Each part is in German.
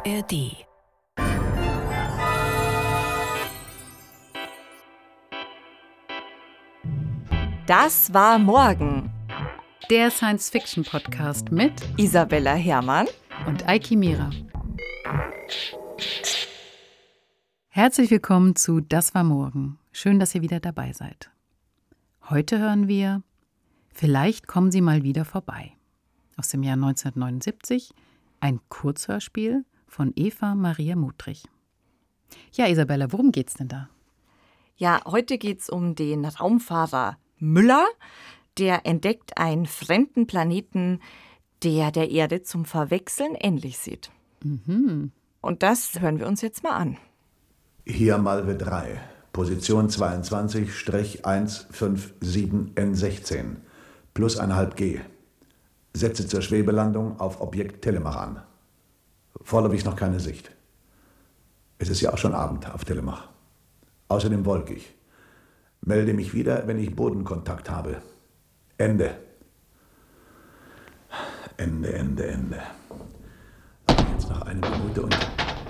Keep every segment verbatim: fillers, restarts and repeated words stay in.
R D. Das war morgen. Der Science-Fiction-Podcast mit Isabella Herrmann und Eiki Mira. Herzlich willkommen zu Das war morgen. Schön, dass ihr wieder dabei seid. Heute hören wir Vielleicht kommen Sie mal wieder vorbei. Aus dem Jahr neunzehnhundertneunundsiebzig, ein Kurzhörspiel von Eva Maria Mudrich. Ja, Isabella, worum geht's denn da? Ja, heute geht's um den Raumfahrer Müller. Der entdeckt einen fremden Planeten, der der Erde zum Verwechseln ähnlich sieht. Mhm. Und das hören wir uns jetzt mal an. Hier Malve drei, Position zweiundzwanzig eins fünf sieben N sechzehn, plus eineinhalb G. Setze zur Schwebelandung auf Objekt Telemach an. Vorläufig noch keine Sicht. Es ist ja auch schon Abend auf Telemach. Außerdem wolkig. Melde mich wieder, wenn ich Bodenkontakt habe. Ende. Ende, Ende, Ende. Jetzt noch eine Minute und...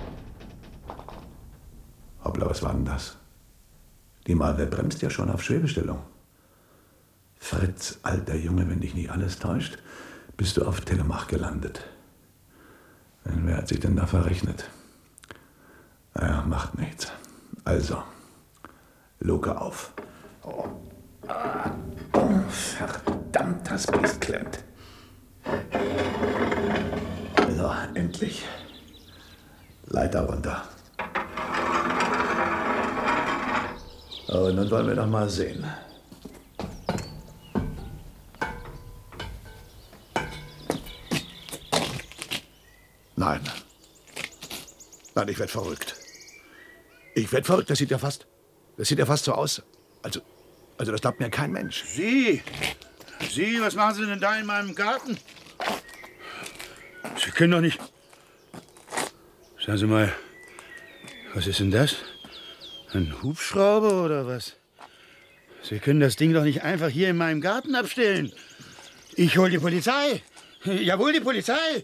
Hoppla, was war denn das? Die Malve bremst ja schon auf Schwebestellung. Fritz, alter Junge, wenn dich nicht alles täuscht, bist du auf Telemach gelandet. Wer hat sich denn da verrechnet? Naja, macht nichts. Also, Luke auf. Oh. Ah. Oh, verdammt, das Biest klemmt. So, endlich. Leiter runter. Oh, nun wollen wir doch mal sehen. Nein. Nein, ich werde verrückt. Ich werde verrückt, das sieht ja fast, das sieht ja fast so aus. Also, also das glaubt mir kein Mensch. Sie, Sie, was machen Sie denn da in meinem Garten? Sie können doch nicht... Sagen Sie mal, was ist denn das? Ein Hubschrauber oder was? Sie können das Ding doch nicht einfach hier in meinem Garten abstellen. Ich hol die Polizei. Jawohl, die Polizei.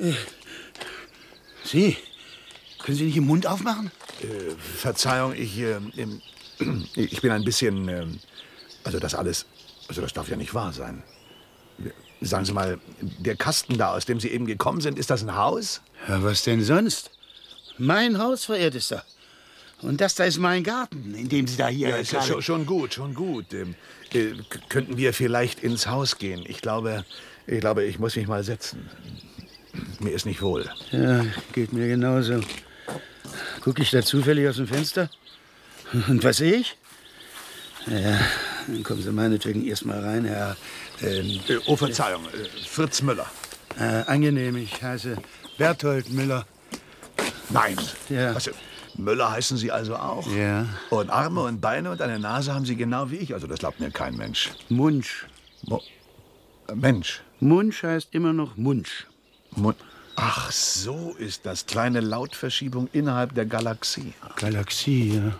Sie, können Sie nicht den Mund aufmachen? Äh, Verzeihung, ich, äh, ich bin ein bisschen, äh, also das alles, also das darf ja nicht wahr sein. Sagen Sie mal, der Kasten da, aus dem Sie eben gekommen sind, ist das ein Haus? Ja, was denn sonst? Mein Haus, verehrtester. Und das da ist mein Garten, in dem Sie da hier... Ja, ist ja schon, schon gut, schon gut. Ähm, äh, k- könnten wir vielleicht ins Haus gehen? Ich glaube, ich glaube, ich muss mich mal setzen. Mir ist nicht wohl. Ja, geht mir genauso. Guck ich da zufällig aus dem Fenster? Und was sehe ich? Ja, dann kommen Sie meinetwegen erst mal rein, Herr... Ähm, Äh, oh, Verzeihung, äh, Fritz Müller. äh, angenehm, ich heiße Berthold Müller. Nein. Ja. Was, Müller heißen Sie also auch? Ja. Und Arme und Beine und eine Nase haben Sie genau wie ich. Also das glaubt mir kein Mensch. Munsch. Mo äh, Mensch. Munsch heißt immer noch Munsch. Mo Ach, so ist das. Kleine Lautverschiebung innerhalb der Galaxie. Galaxie, ja.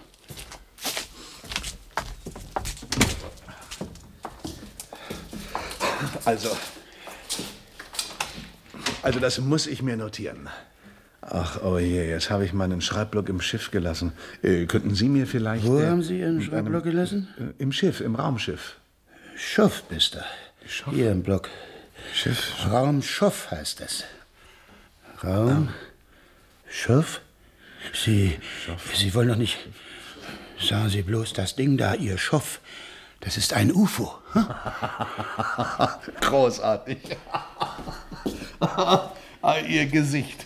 Also, also das muss ich mir notieren. Ach, oh je, jetzt habe ich meinen Schreibblock im Schiff gelassen. Äh, könnten Sie mir vielleicht... Wo äh, haben Sie Ihren mit Schreibblock einem- gelassen? Äh, Im Schiff, im Raumschiff. Schoff bist du. Schoff? Hier im Block. Schiff? Raum Schoff heißt das. Raum Schoff? Sie, Sie wollen doch nicht... Sagen Sie bloß, das Ding da, Ihr Schoff, das ist ein U F O. Hm? Großartig. ah, Ihr Gesicht.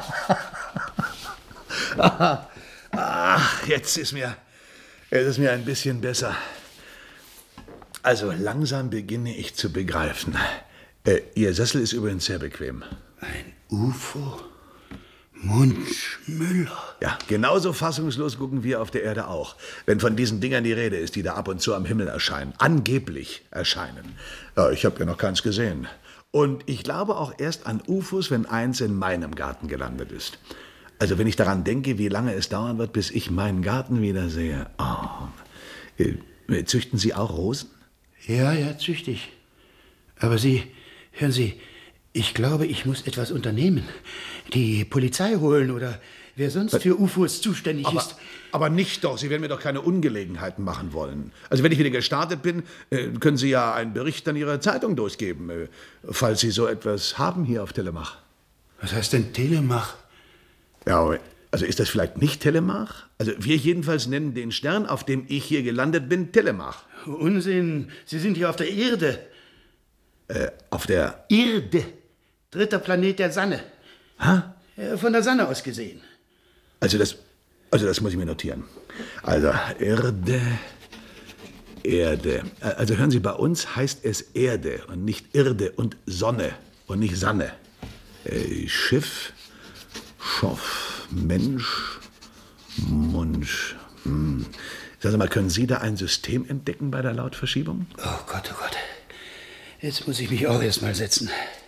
Ach, jetzt ist mir, jetzt ist mir ein bisschen besser. Also langsam beginne ich zu begreifen. Äh, Ihr Sessel ist übrigens sehr bequem. Ein U F O? Munsch Müller. Ja, genauso fassungslos gucken wir auf der Erde auch, wenn von diesen Dingern die Rede ist, die da ab und zu am Himmel erscheinen. Angeblich erscheinen. Ja, ich habe ja noch keins gesehen. Und ich glaube auch erst an U F Os, wenn eins in meinem Garten gelandet ist. Also wenn ich daran denke, wie lange es dauern wird, bis ich meinen Garten wieder sehe. Oh. Äh, züchten Sie auch Rosen? Ja, ja, züchtig. Aber Sie, hören Sie, Ich glaube, ich muss etwas unternehmen. Die Polizei holen oder wer sonst für U F Os zuständig aber, ist. Aber nicht doch, Sie werden mir doch keine Ungelegenheiten machen wollen. Also wenn ich wieder gestartet bin, können Sie ja einen Bericht an Ihrer Zeitung durchgeben, falls Sie so etwas haben hier auf Telemach. Was heißt denn Telemach? Ja, also ist das vielleicht nicht Telemach? Also wir jedenfalls nennen den Stern, auf dem ich hier gelandet bin, Telemach. Unsinn, Sie sind hier auf der Erde. Äh, auf der... Erde, dritter Planet der Sonne. Hä? Von der Sonne aus gesehen. Also das, also das muss ich mir notieren. Also Erde, Erde. Also hören Sie, bei uns heißt es Erde und nicht Irde und Sonne und nicht Sanne. Äh, Schiff, Schoff, Mensch, Munsch. Hm. Sagen Sie mal, können Sie da ein System entdecken bei der Lautverschiebung? Oh Gott, oh Gott. Jetzt muss ich mich auch erst mal setzen.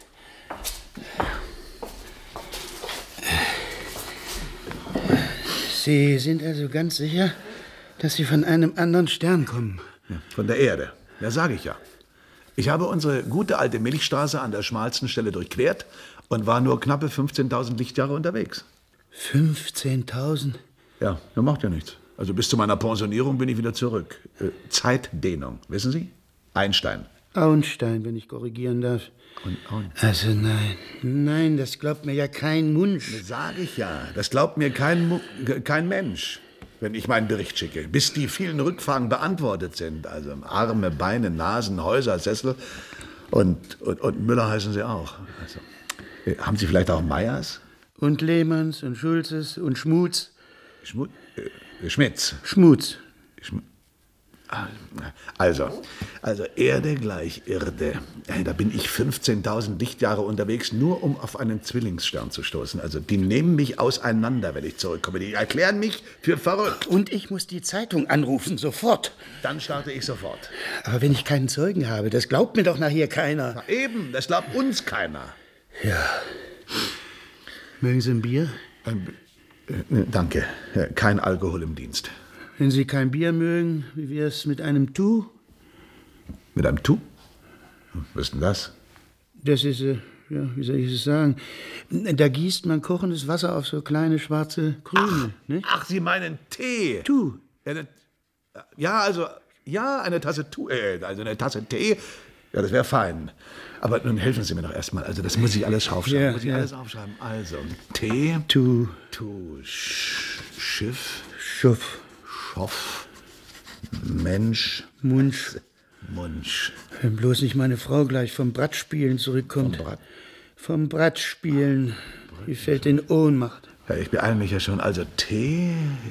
Sie sind also ganz sicher, dass Sie von einem anderen Stern kommen? Ja, von der Erde. Ja, sage ich ja. Ich habe unsere gute alte Milchstraße an der schmalsten Stelle durchquert und war nur knappe fünfzehntausend Lichtjahre unterwegs. fünfzehntausend? Ja, das macht ja nichts. Also bis zu meiner Pensionierung bin ich wieder zurück. Äh, Zeitdehnung, wissen Sie? Einstein. Auenstein, wenn ich korrigieren darf. Und, und. Also nein, nein, das glaubt mir ja kein Mensch. Das sage ich ja. Das glaubt mir kein, Mu kein Mensch, wenn ich meinen Bericht schicke. Bis die vielen Rückfragen beantwortet sind. Also Arme, Beine, Nasen, Häuser, Sessel. Und, und, und Müller heißen Sie auch. Also, äh, haben Sie vielleicht auch Meyers? Und Lehmanns und Schulzes und Schmutz. Schmutz? Äh, Schmitz. Schmutz. Schmutz. Also, also Erde gleich Irde. Da bin ich fünfzehntausend Lichtjahre unterwegs, nur um auf einen Zwillingsstern zu stoßen. Also die nehmen mich auseinander, wenn ich zurückkomme. Die erklären mich für verrückt. Und ich muss die Zeitung anrufen, sofort. Dann starte ich sofort. Aber wenn ich keinen Zeugen habe, das glaubt mir doch nachher keiner. Na eben, das glaubt uns keiner. Ja. Mögen Sie ein Bier? Ähm, äh, danke. Kein Alkohol im Dienst. Wenn Sie kein Bier mögen, wie wär's mit einem Tu? Mit einem Tu? Was ist denn das? Das ist, äh, ja, wie soll ich es sagen? Da gießt man kochendes Wasser auf so kleine schwarze Krümel. Ach, nicht? ach, Sie meinen Tee. Tu. Ja, ne, ja, also, ja, eine Tasse Tu, äh, also eine Tasse Tee, ja, das wäre fein. Aber nun helfen Sie mir doch erstmal. Also, das muss ich alles aufschreiben. Ja, muss ich ja. alles aufschreiben. Also, Tee, Tu. Tu, Sch, Schiff, Schuff. Schoff, Mensch, Munsch. Munsch. Wenn bloß nicht meine Frau gleich vom Brettspielen zurückkommt. Vom Brett? Vom Brettspielen. Die fällt in Ohnmacht. Ja, ich beeile mich ja schon. Also, Tee,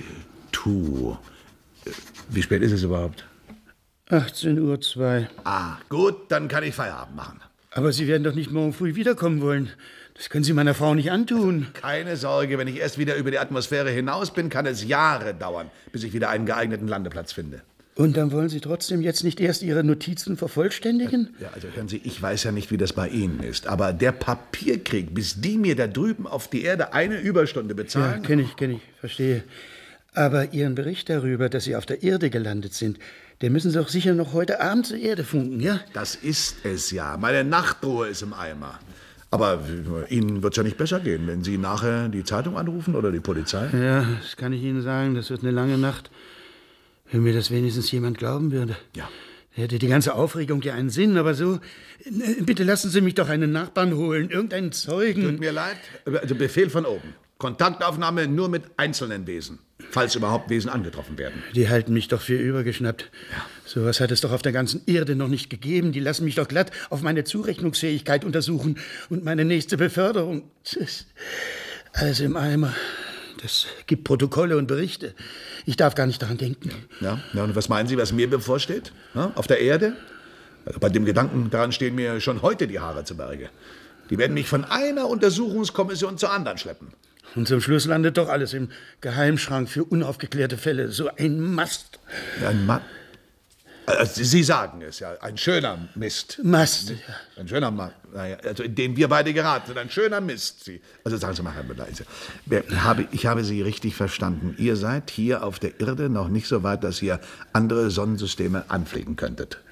Tu. Wie spät ist es überhaupt? achtzehn Uhr zwei. Ah, gut, dann kann ich Feierabend machen. Aber Sie werden doch nicht morgen früh wiederkommen wollen. Das können Sie meiner Frau nicht antun. Keine Sorge, wenn ich erst wieder über die Atmosphäre hinaus bin, kann es Jahre dauern, bis ich wieder einen geeigneten Landeplatz finde. Und dann wollen Sie trotzdem jetzt nicht erst Ihre Notizen vervollständigen? Ja, also hören Sie, ich weiß ja nicht, wie das bei Ihnen ist, aber der Papierkrieg, bis die mir da drüben auf die Erde eine Überstunde Ja, bezahlen... kenne ich, kenne ich, verstehe. Aber Ihren Bericht darüber, dass Sie auf der Erde gelandet sind, den müssen Sie doch sicher noch heute Abend zur Erde funken, ja? Das ist es ja. Meine Nachtruhe ist im Eimer. Aber Ihnen wird es ja nicht besser gehen, wenn Sie nachher die Zeitung anrufen oder die Polizei. Ja, das kann ich Ihnen sagen. Das wird eine lange Nacht. Wenn mir das wenigstens jemand glauben würde. Ja. Hätte die ganze Aufregung ja einen Sinn, aber so... Bitte lassen Sie mich doch einen Nachbarn holen, irgendeinen Zeugen. Tut mir leid. Also Befehl von oben. Kontaktaufnahme nur mit einzelnen Wesen, falls überhaupt Wesen angetroffen werden. Die halten mich doch für übergeschnappt. Ja. So was hat es doch auf der ganzen Erde noch nicht gegeben. Die lassen mich doch glatt auf meine Zurechnungsfähigkeit untersuchen und meine nächste Beförderung. Tschüss. Alles im Eimer. Das gibt Protokolle und Berichte. Ich darf gar nicht daran denken. Ja, ja, und was meinen Sie, was mir bevorsteht? Ja, auf der Erde? Also bei dem Gedanken daran stehen mir schon heute die Haare zu Berge. Die werden mich von einer Untersuchungskommission zur anderen schleppen. Und zum Schluss landet doch alles im Geheimschrank für unaufgeklärte Fälle. So ein Mast. Ein Mann. Also Sie sagen es ja, ein schöner Mist. Mast, ja. Ein schöner Mann, naja, also in den wir beide geraten sind. Ein schöner Mist. Sie, also sagen Sie mal, Herr Müller, ich habe, ich habe Sie richtig verstanden. Ihr seid hier auf der Erde noch nicht so weit, dass ihr andere Sonnensysteme anfliegen könntet.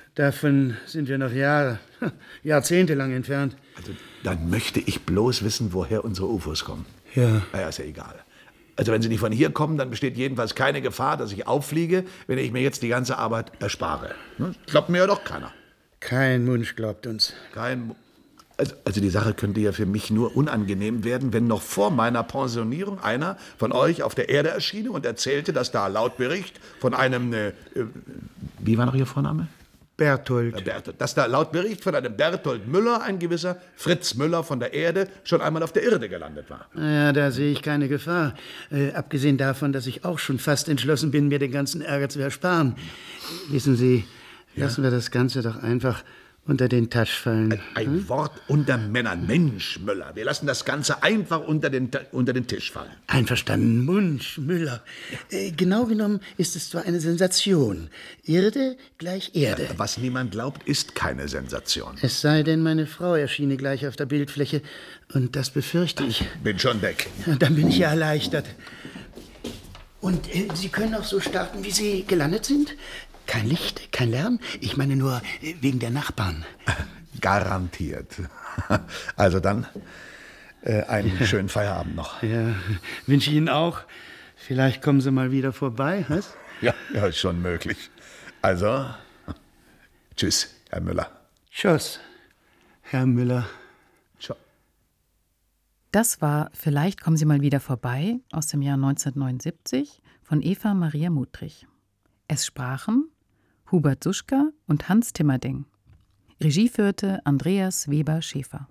Davon sind wir noch Jahre, Jahrzehnte lang entfernt. Also, dann möchte ich bloß wissen, woher unsere U F Os kommen. Ja. Naja, ist ja egal. Also, wenn sie nicht von hier kommen, dann besteht jedenfalls keine Gefahr, dass ich auffliege, wenn ich mir jetzt die ganze Arbeit erspare. Ne? Glaubt mir ja doch keiner. Kein Mensch glaubt uns. Kein Mu- also, also, die Sache könnte ja für mich nur unangenehm werden, wenn noch vor meiner Pensionierung einer von euch auf der Erde erschiene und erzählte, dass da laut Bericht von einem, äh, äh, wie war noch Ihr Vorname? Berthold. Berthold, dass da laut Bericht von einem Berthold Müller ein gewisser Fritz Müller von der Erde schon einmal auf der Erde gelandet war. Naja, da sehe ich keine Gefahr. Äh, abgesehen davon, dass ich auch schon fast entschlossen bin, mir den ganzen Ärger zu ersparen. Wissen Sie, Ja? lassen wir das Ganze doch einfach unter den Tisch fallen. Ein, ein Wort unter Männern. Mensch, Müller. Wir lassen das Ganze einfach unter den, unter den Tisch fallen. Einverstanden, Munsch, Müller. Äh, genau genommen ist es zwar eine Sensation. Erde gleich Erde. Was niemand glaubt, ist keine Sensation. Es sei denn, meine Frau erschiene gleich auf der Bildfläche. Und das befürchte ich. Bin schon weg. Dann bin ich ja erleichtert. Und äh, Sie können auch so starten, wie Sie gelandet sind? Kein Licht, kein Lärm? Ich meine nur äh, wegen der Nachbarn. Garantiert. Also dann, äh, einen schönen Feierabend noch. Ja, wünsche ich Ihnen auch. Vielleicht kommen Sie mal wieder vorbei, was? Ja, ja, ist schon möglich. Also, tschüss, Herr Müller. Tschüss, Herr Müller. Ciao. Das war Vielleicht kommen Sie mal wieder vorbei aus dem Jahr neunzehnhundertneunundsiebzig von Eva Maria Muttrich. Es sprachen Hubert Suschka und Hans Timmerding. Regie führte Andreas Weber-Schäfer.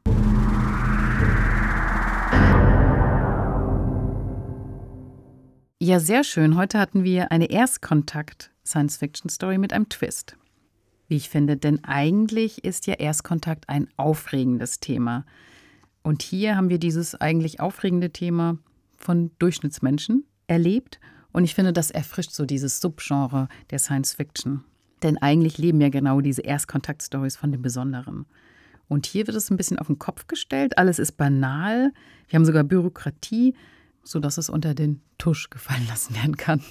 Ja, sehr schön. Heute hatten wir eine Erstkontakt-Science-Fiction-Story mit einem Twist. Wie ich finde, denn eigentlich ist ja Erstkontakt ein aufregendes Thema. Und hier haben wir dieses eigentlich aufregende Thema von Durchschnittsmenschen erlebt. Und ich finde, das erfrischt so dieses Subgenre der Science-Fiction. Denn eigentlich leben ja genau diese Erstkontakt-Stories von dem Besonderen. Und hier wird es ein bisschen auf den Kopf gestellt. Alles ist banal. Wir haben sogar Bürokratie, sodass es unter den Tusch gefallen lassen werden kann.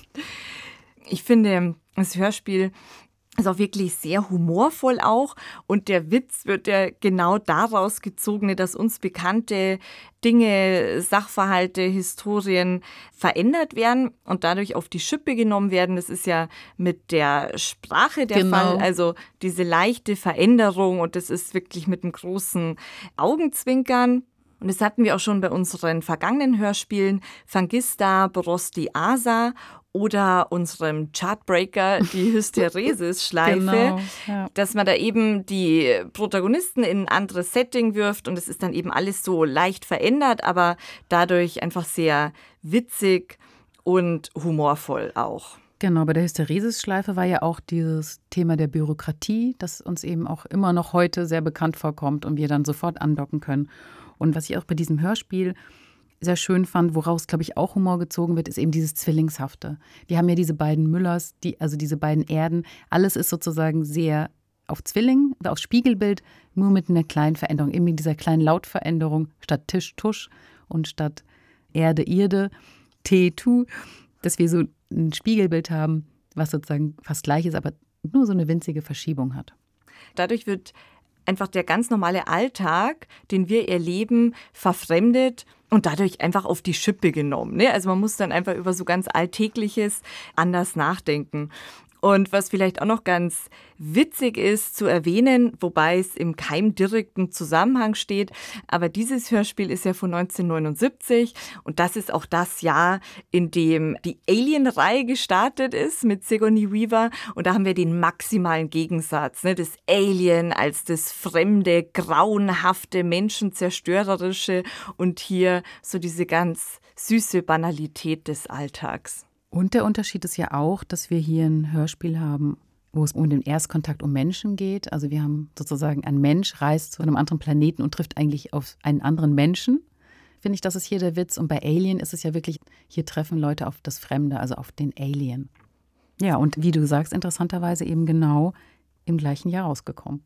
Ich finde, das Hörspiel ist auch wirklich sehr humorvoll auch. Und der Witz wird ja genau daraus gezogen, dass uns bekannte Dinge, Sachverhalte, Historien verändert werden und dadurch auf die Schippe genommen werden. Das ist ja mit der Sprache der Genau. Fall. Also diese leichte Veränderung und das ist wirklich mit einem großen Augenzwinkern. Und das hatten wir auch schon bei unseren vergangenen Hörspielen, Fangista, Borosti Asa oder unserem Chartbreaker, die Hysteresis-Schleife, Genau, ja. dass man da eben die Protagonisten in ein anderes Setting wirft und es ist dann eben alles so leicht verändert, aber dadurch einfach sehr witzig und humorvoll auch. Genau, bei der Hysteresis-Schleife war ja auch dieses Thema der Bürokratie, das uns eben auch immer noch heute sehr bekannt vorkommt und wir dann sofort andocken können. Und was ich auch bei diesem Hörspiel sehr schön fand, woraus, glaube ich, auch Humor gezogen wird, ist eben dieses Zwillingshafte. Wir haben ja diese beiden Müllers, die, also diese beiden Erden. Alles ist sozusagen sehr auf Zwilling, auf Spiegelbild, nur mit einer kleinen Veränderung. Eben mit dieser kleinen Lautveränderung statt Tisch, Tusch und statt Erde, Irde, Te, Tu, dass wir so ein Spiegelbild haben, was sozusagen fast gleich ist, aber nur so eine winzige Verschiebung hat. Dadurch wird einfach der ganz normale Alltag, den wir erleben, verfremdet und dadurch einfach auf die Schippe genommen. Ne? Also man muss dann einfach über so ganz Alltägliches anders nachdenken. Und was vielleicht auch noch ganz witzig ist zu erwähnen, wobei es im keinem direkten Zusammenhang steht, aber dieses Hörspiel ist ja von neunzehnhundertneunundsiebzig und das ist auch das Jahr, in dem die Alien-Reihe gestartet ist mit Sigourney Weaver und da haben wir den maximalen Gegensatz, ne? Das Alien als das fremde, grauenhafte, menschenzerstörerische und hier so diese ganz süße Banalität des Alltags. Und der Unterschied ist ja auch, dass wir hier ein Hörspiel haben, wo es um den Erstkontakt um Menschen geht. Also wir haben sozusagen, ein Mensch reist zu einem anderen Planeten und trifft eigentlich auf einen anderen Menschen. Finde ich, das ist hier der Witz. Und bei Alien ist es ja wirklich, hier treffen Leute auf das Fremde, also auf den Alien. Ja, und wie du sagst, interessanterweise eben genau im gleichen Jahr rausgekommen.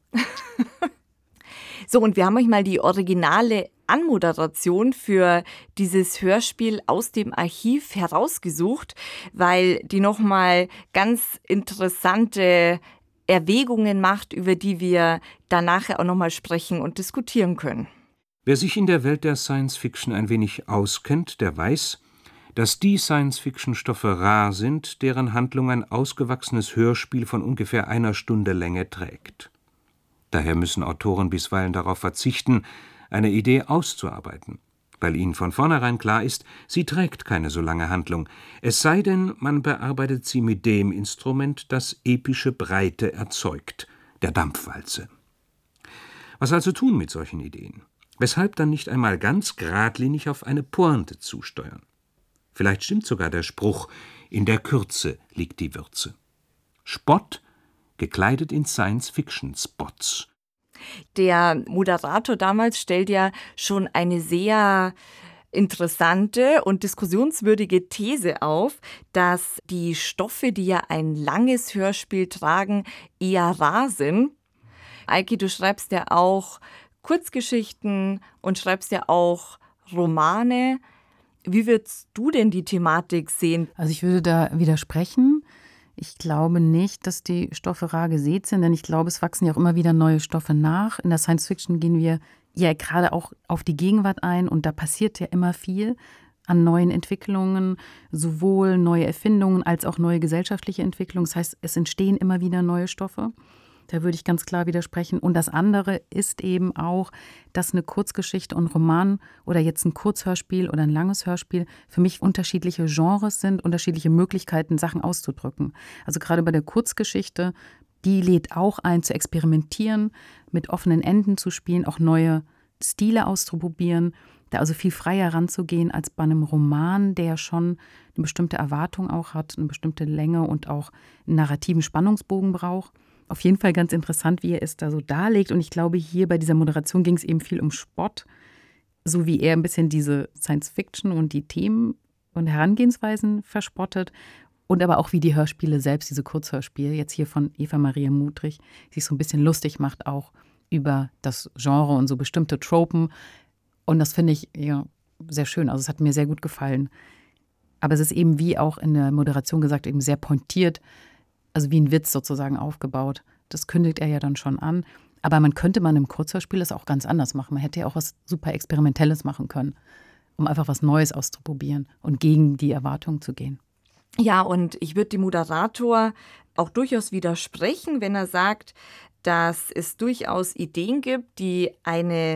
So, und wir haben euch mal die originale Anmoderation für dieses Hörspiel aus dem Archiv herausgesucht, weil die nochmal ganz interessante Erwägungen macht, über die wir dann nachher auch nochmal sprechen und diskutieren können. Wer sich in der Welt der Science-Fiction ein wenig auskennt, der weiß, dass die Science-Fiction-Stoffe rar sind, deren Handlung ein ausgewachsenes Hörspiel von ungefähr einer Stunde Länge trägt. Daher müssen Autoren bisweilen darauf verzichten, eine Idee auszuarbeiten, weil ihnen von vornherein klar ist, sie trägt keine so lange Handlung, es sei denn, man bearbeitet sie mit dem Instrument, das epische Breite erzeugt, der Dampfwalze. Was also tun mit solchen Ideen? Weshalb dann nicht einmal ganz geradlinig auf eine Pointe zusteuern? Vielleicht stimmt sogar der Spruch, in der Kürze liegt die Würze. Spott, gekleidet in Science-Fiction-Spots. Der Moderator damals stellt ja schon eine sehr interessante und diskussionswürdige These auf, dass die Stoffe, die ja ein langes Hörspiel tragen, eher rar sind. Eike, du schreibst ja auch Kurzgeschichten und schreibst ja auch Romane. Wie würdest du denn die Thematik sehen? Also ich würde da widersprechen. Ich glaube nicht, dass die Stoffe rar gesät sind, denn ich glaube, es wachsen ja auch immer wieder neue Stoffe nach. In der Science-Fiction gehen wir ja gerade auch auf die Gegenwart ein und da passiert ja immer viel an neuen Entwicklungen, sowohl neue Erfindungen als auch neue gesellschaftliche Entwicklungen. Das heißt, es entstehen immer wieder neue Stoffe. Da würde ich ganz klar widersprechen. Und das andere ist eben auch, dass eine Kurzgeschichte und Roman oder jetzt ein Kurzhörspiel oder ein langes Hörspiel für mich unterschiedliche Genres sind, unterschiedliche Möglichkeiten, Sachen auszudrücken. Also gerade bei der Kurzgeschichte, die lädt auch ein, zu experimentieren, mit offenen Enden zu spielen, auch neue Stile auszuprobieren, da also viel freier ranzugehen als bei einem Roman, der schon eine bestimmte Erwartung auch hat, eine bestimmte Länge und auch einen narrativen Spannungsbogen braucht. Auf jeden Fall ganz interessant, wie er es da so darlegt. Und ich glaube, hier bei dieser Moderation ging es eben viel um Spott, so wie er ein bisschen diese Science-Fiction und die Themen und Herangehensweisen verspottet. Und aber auch wie die Hörspiele selbst, diese Kurzhörspiele, jetzt hier von Eva Maria Mudrich, sich so ein bisschen lustig macht auch über das Genre und so bestimmte Tropen. Und das finde ich ja sehr schön. Also es hat mir sehr gut gefallen. Aber es ist eben, wie auch in der Moderation gesagt, eben sehr pointiert, also wie ein Witz sozusagen aufgebaut. Das kündigt er ja dann schon an. Aber man könnte man im Kurzhörspiel das auch ganz anders machen. Man hätte ja auch was super Experimentelles machen können, um einfach was Neues auszuprobieren und gegen die Erwartungen zu gehen. Ja, und ich würde dem Moderator auch durchaus widersprechen, wenn er sagt, dass es durchaus Ideen gibt, die eine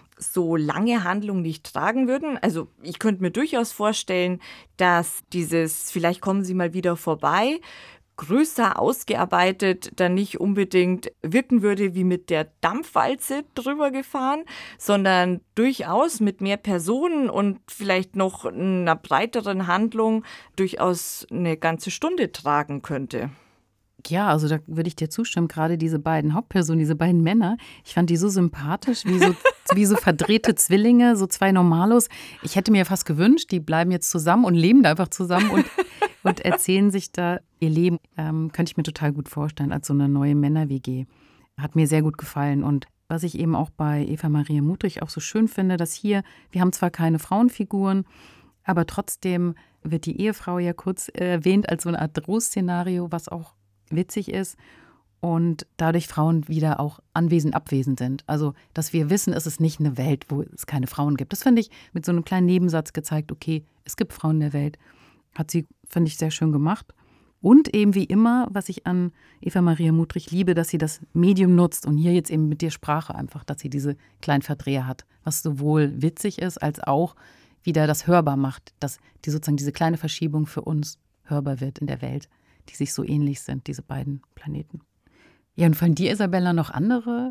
so lange Handlung nicht tragen würden. Also ich könnte mir durchaus vorstellen, dass dieses "Vielleicht kommen Sie mal wieder vorbei" größer ausgearbeitet dann nicht unbedingt wirken würde wie mit der Dampfwalze drüber gefahren, sondern durchaus mit mehr Personen und vielleicht noch einer breiteren Handlung durchaus eine ganze Stunde tragen könnte. Ja, also da würde ich dir zustimmen, gerade diese beiden Hauptpersonen, diese beiden Männer, ich fand die so sympathisch, wie so, wie so verdrehte Zwillinge, so zwei Normalos. Ich hätte mir fast gewünscht, die bleiben jetzt zusammen und leben da einfach zusammen und, und erzählen sich da ihr Leben. Ähm, könnte ich mir total gut vorstellen, als so eine neue Männer-W G. Hat mir sehr gut gefallen. Und was ich eben auch bei Eva Maria Mudrich auch so schön finde, dass hier, wir haben zwar keine Frauenfiguren, aber trotzdem wird die Ehefrau ja kurz erwähnt als so eine Art Drohszenario, was auch witzig ist und dadurch Frauen wieder auch anwesend, abwesend sind. Also, dass wir wissen, es ist nicht eine Welt, wo es keine Frauen gibt. Das finde ich mit so einem kleinen Nebensatz gezeigt, okay, es gibt Frauen in der Welt. Hat sie, finde ich, sehr schön gemacht. Und eben wie immer, was ich an Eva Maria Mudrich liebe, dass sie das Medium nutzt und hier jetzt eben mit der Sprache einfach, dass sie diese kleinen Verdreher hat, was sowohl witzig ist, als auch wieder das hörbar macht, dass die sozusagen diese kleine Verschiebung für uns hörbar wird in der Welt, die sich so ähnlich sind, diese beiden Planeten. Ja, und fallen dir, Isabella, noch andere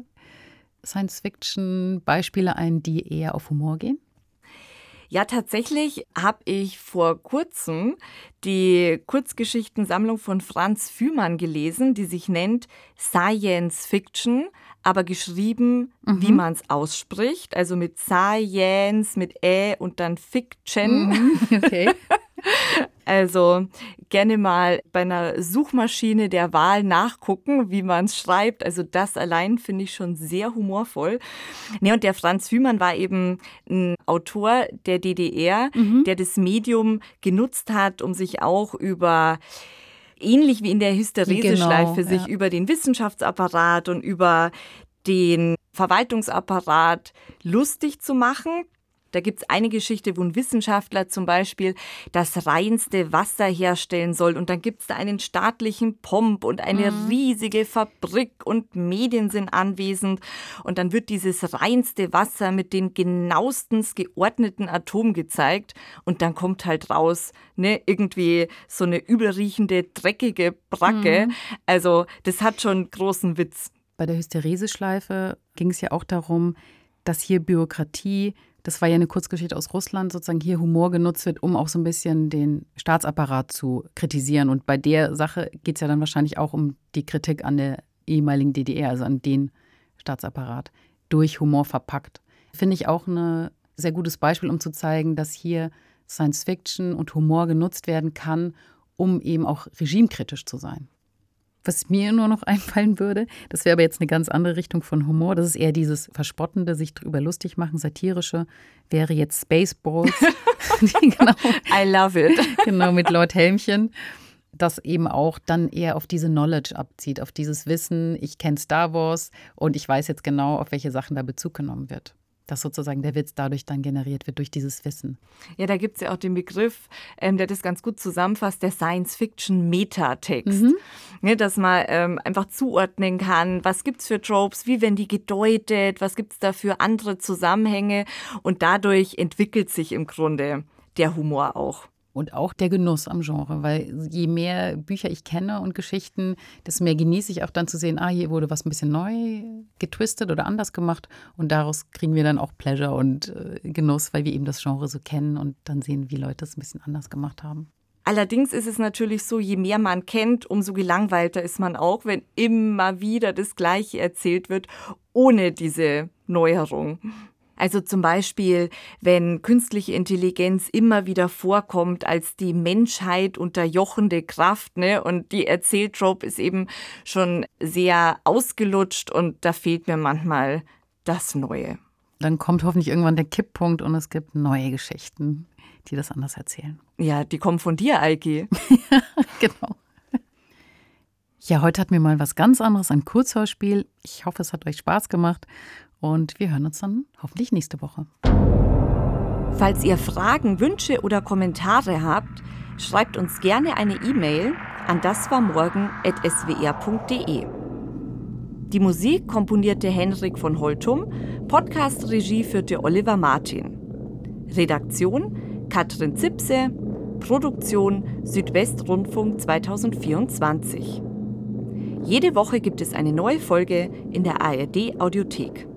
Science-Fiction-Beispiele ein, die eher auf Humor gehen? Ja, tatsächlich habe ich vor kurzem die Kurzgeschichtensammlung von Franz Fühmann gelesen, die sich nennt Science Fiction, aber geschrieben, mhm. wie man es ausspricht, also mit Science, mit Ä und dann Fiction. Mhm. Okay. Also gerne mal bei einer Suchmaschine der Wahl nachgucken, wie man es schreibt. Also das allein finde ich schon sehr humorvoll. Ja, und der Franz Fühmann war eben ein Autor der D D R, mhm. der das Medium genutzt hat, um sich auch über ähnlich wie in der Hysterese-Schleife Genau, sich ja. über den Wissenschaftsapparat und über den Verwaltungsapparat lustig zu machen. Da gibt es eine Geschichte, wo ein Wissenschaftler zum Beispiel das reinste Wasser herstellen soll. Und dann gibt es da einen staatlichen Pomp und eine mhm. riesige Fabrik und Medien sind anwesend. Und dann wird dieses reinste Wasser mit den genauestens geordneten Atomen gezeigt. Und dann kommt halt raus, ne, irgendwie so eine übelriechende, dreckige Bracke. Mhm. Also das hat schon großen Witz. Bei der Hysterese-Schleife ging es ja auch darum, dass hier Bürokratie, das war ja eine Kurzgeschichte aus Russland, sozusagen hier Humor genutzt wird, um auch so ein bisschen den Staatsapparat zu kritisieren. Und bei der Sache geht es ja dann wahrscheinlich auch um die Kritik an der ehemaligen D D R, also an den Staatsapparat, durch Humor verpackt. Finde ich auch ein sehr gutes Beispiel, um zu zeigen, dass hier Science Fiction und Humor genutzt werden kann, um eben auch regimekritisch zu sein. Was mir nur noch einfallen würde, das wäre aber jetzt eine ganz andere Richtung von Humor, das ist eher dieses Verspottende, sich drüber lustig machen, satirische, wäre jetzt Spaceballs. Genau. I love it. Genau, mit Lord Helmchen. Das eben auch dann eher auf diese Knowledge abzieht, auf dieses Wissen, ich kenne Star Wars und ich weiß jetzt genau, auf welche Sachen da Bezug genommen wird. Dass sozusagen der Witz dadurch dann generiert wird, durch dieses Wissen. Ja, da gibt es ja auch den Begriff, ähm, der das ganz gut zusammenfasst, der Science-Fiction-Metatext. Mhm. Ja, dass man ähm, einfach zuordnen kann, was gibt es für Tropes, wie werden die gedeutet, was gibt es da für andere Zusammenhänge. Und dadurch entwickelt sich im Grunde der Humor auch. Und auch der Genuss am Genre, weil je mehr Bücher ich kenne und Geschichten, desto mehr genieße ich auch dann zu sehen, ah, hier wurde was ein bisschen neu getwistet oder anders gemacht und daraus kriegen wir dann auch Pleasure und äh, Genuss, weil wir eben das Genre so kennen und dann sehen, wie Leute es ein bisschen anders gemacht haben. Allerdings ist es natürlich so, je mehr man kennt, umso gelangweilter ist man auch, wenn immer wieder das Gleiche erzählt wird, ohne diese Neuerung. Also zum Beispiel, wenn künstliche Intelligenz immer wieder vorkommt als die Menschheit unterjochende Kraft, ne? Und die Erzähltrope ist eben schon sehr ausgelutscht und da fehlt mir manchmal das Neue. Dann kommt hoffentlich irgendwann der Kipppunkt und es gibt neue Geschichten, die das anders erzählen. Ja, die kommen von dir, Eiki. Genau. Ja, heute hatten wir mal was ganz anderes, ein Kurzhörspiel. Ich hoffe, es hat euch Spaß gemacht. Und wir hören uns dann hoffentlich nächste Woche. Falls ihr Fragen, Wünsche oder Kommentare habt, schreibt uns gerne eine E-Mail an daswarmorgen at s w r punkt d e. Die Musik komponierte Henrik von Holtum, Podcast-Regie führte Oliver Martin. Redaktion Katrin Zipse, Produktion Südwestrundfunk zweitausendvierundzwanzig. Jede Woche gibt es eine neue Folge in der A R D-Audiothek.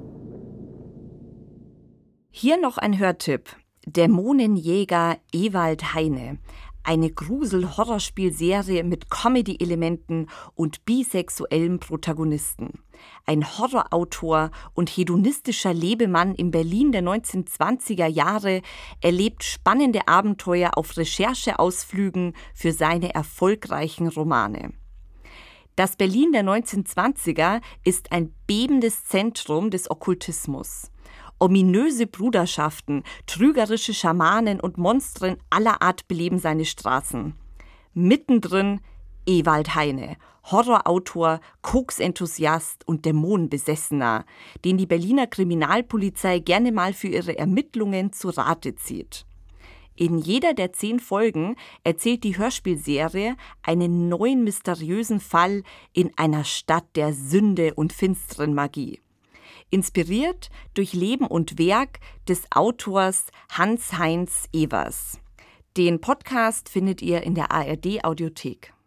Hier noch ein Hörtipp. Dämonenjäger Ewald Heine. Eine Grusel-Horrorspielserie mit Comedy-Elementen und bisexuellen Protagonisten. Ein Horrorautor und hedonistischer Lebemann im Berlin der neunzehnhundertzwanziger Jahre erlebt spannende Abenteuer auf Rechercheausflügen für seine erfolgreichen Romane. Das Berlin der neunzehnhundertzwanziger ist ein bebendes Zentrum des Okkultismus. Ominöse Bruderschaften, trügerische Schamanen und Monstren aller Art beleben seine Straßen. Mittendrin Ewald Heine, Horrorautor, Koksenthusiast und Dämonenbesessener, den die Berliner Kriminalpolizei gerne mal für ihre Ermittlungen zu Rate zieht. In jeder der zehn Folgen erzählt die Hörspielserie einen neuen mysteriösen Fall in einer Stadt der Sünde und finsteren Magie. Inspiriert durch Leben und Werk des Autors Hans-Heinz Ewers. Den Podcast findet ihr in der A R D-Audiothek.